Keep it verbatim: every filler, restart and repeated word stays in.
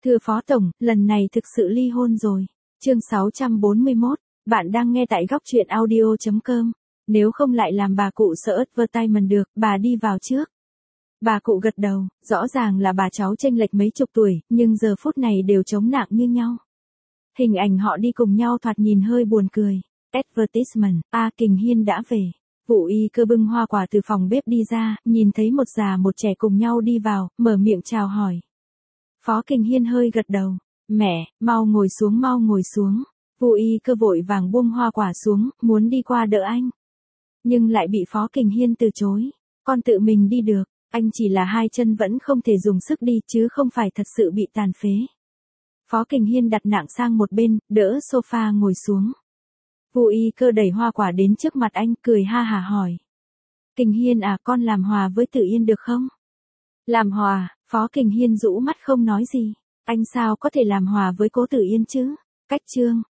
Thưa Phó Tổng, lần này thực sự ly hôn rồi. Chương sáu trăm bốn mươi mốt, bạn đang nghe tại góc truyện audio chấm com. Nếu không lại làm bà cụ sợ advertisement được, bà đi vào trước. Bà cụ gật đầu, rõ ràng là bà cháu chênh lệch mấy chục tuổi, nhưng giờ phút này đều chống nạng như nhau. Hình ảnh họ đi cùng nhau thoạt nhìn hơi buồn cười. Advertisement, A Kình Hiên đã về. Vụ y cơ bưng hoa quả từ phòng bếp đi ra, nhìn thấy một già một trẻ cùng nhau đi vào, mở miệng chào hỏi. Phó Kình Hiên hơi gật đầu. Mẹ, mau ngồi xuống mau ngồi xuống. Vụ y cơ vội vàng buông hoa quả xuống, muốn đi qua đỡ anh. Nhưng lại bị Phó Kình Hiên từ chối. Con tự mình đi được, anh chỉ là hai chân vẫn không thể dùng sức đi chứ không phải thật sự bị tàn phế. Phó Kình Hiên đặt nạng sang một bên, đỡ sofa ngồi xuống. Vụ y cơ đẩy hoa quả đến trước mặt anh, cười ha hả hỏi. Kình Hiên à, con làm hòa với Tử Yên được không? Làm hòa? Phó Kình Hiên rũ mắt không nói gì. Anh sao có thể làm hòa với cố Tử Yên chứ? Cách chương,